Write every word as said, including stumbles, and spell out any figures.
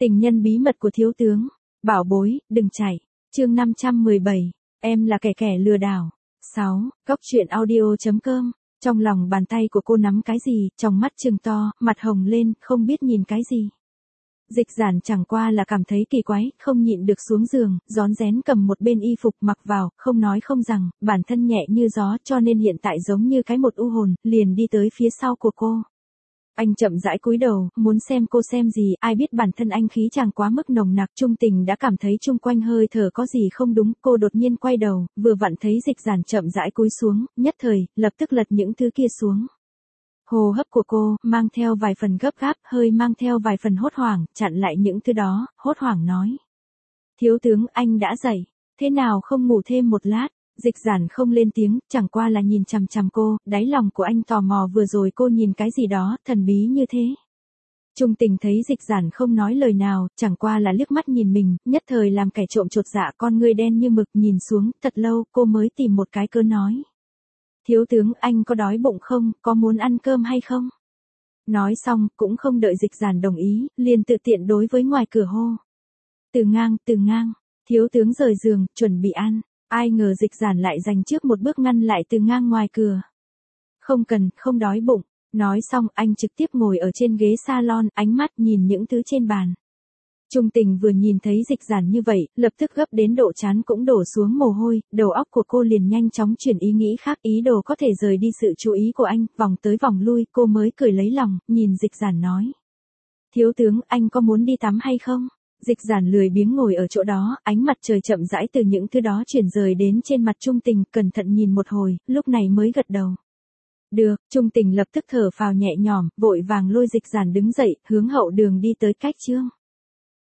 Tình nhân bí mật của thiếu tướng. Bảo bối, đừng chạy. Chương năm trăm mười bảy. Em là kẻ kẻ lừa đảo. sáu. Góc truyện audio chấm com. Trong lòng bàn tay của cô nắm cái gì, trong mắt trừng to, mặt hồng lên, không biết nhìn cái gì. Dịch giản chẳng qua là cảm thấy kỳ quái, không nhịn được xuống giường, rón rén cầm một bên y phục mặc vào, không nói không rằng, bản thân nhẹ như gió cho nên hiện tại giống như cái một u hồn, liền đi tới phía sau của cô. Anh chậm rãi cúi đầu, muốn xem cô xem gì, ai biết bản thân anh khí chàng quá mức nồng nặc, Trung Tình đã cảm thấy chung quanh hơi thở có gì không đúng, cô đột nhiên quay đầu, vừa vặn thấy Dịch Giản chậm rãi cúi xuống, nhất thời, lập tức lật những thứ kia xuống. Hô hấp của cô, mang theo vài phần gấp gáp, hơi mang theo vài phần hốt hoảng, chặn lại những thứ đó, hốt hoảng nói. Thiếu tướng, anh đã dậy, thế nào không ngủ thêm một lát? Dịch Giản không lên tiếng, chẳng qua là nhìn chằm chằm cô, đáy lòng của anh tò mò vừa rồi cô nhìn cái gì đó, thần bí như thế. Trung Tình thấy Dịch Giản không nói lời nào, chẳng qua là liếc mắt nhìn mình, nhất thời làm kẻ trộm chột dạ, con ngươi đen như mực nhìn xuống, thật lâu, cô mới tìm một cái cớ nói. Thiếu tướng, anh có đói bụng không, có muốn ăn cơm hay không? Nói xong, cũng không đợi Dịch Giản đồng ý, liền tự tiện đối với ngoài cửa hô. Từ ngang, từ ngang, thiếu tướng rời giường, chuẩn bị ăn. Ai ngờ Dịch Giản lại dành trước một bước ngăn lại Từ ngang ngoài cửa. Không cần, không đói bụng. Nói xong, anh trực tiếp ngồi ở trên ghế salon, ánh mắt nhìn những thứ trên bàn. Trung Tình vừa nhìn thấy Dịch Giản như vậy, lập tức gấp đến độ chán cũng đổ xuống mồ hôi, đầu óc của cô liền nhanh chóng chuyển ý nghĩ khác, ý đồ có thể rời đi sự chú ý của anh, vòng tới vòng lui, cô mới cười lấy lòng, nhìn Dịch Giản nói. Thiếu tướng, anh có muốn đi tắm hay không? Dịch Giản lười biếng ngồi ở chỗ đó, ánh mặt trời chậm rãi từ những thứ đó chuyển rời đến trên mặt Trung Tình, cẩn thận nhìn một hồi, lúc này mới gật đầu. Được, Trung Tình lập tức thở phào nhẹ nhõm, vội vàng lôi Dịch Giản đứng dậy, hướng hậu đường đi tới cách trương.